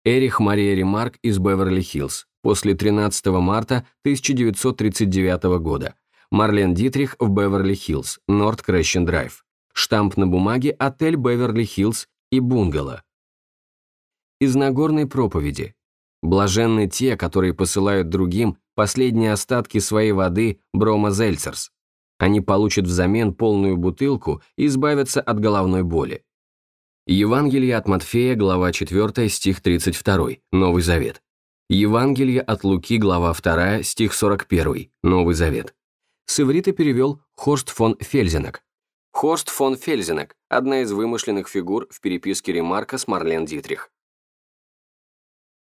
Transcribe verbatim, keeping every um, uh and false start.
Эрих Мария Ремарк из Беверли-Хиллз. После тринадцатого марта тысяча девятьсот тридцать девятого года. Марлен Дитрих в Беверли-Хиллз, Норт Крещен Драйв. Штамп на бумаге «Отель Беверли-Хиллз» и бунгало. Из Нагорной проповеди. Блаженны те, которые посылают другим последние остатки своей воды Брома Зельцерс. Они получат взамен полную бутылку и избавятся от головной боли. Евангелие от Матфея, глава четвёртая, стих тридцать второй, Новый Завет. Евангелие от Луки, глава вторая, стих сорок первый, Новый Завет. С иврита перевел Хорст фон Фельзенек. Хорст фон Фельзенек – одна из вымышленных фигур в переписке Ремарка с Марлен Дитрих.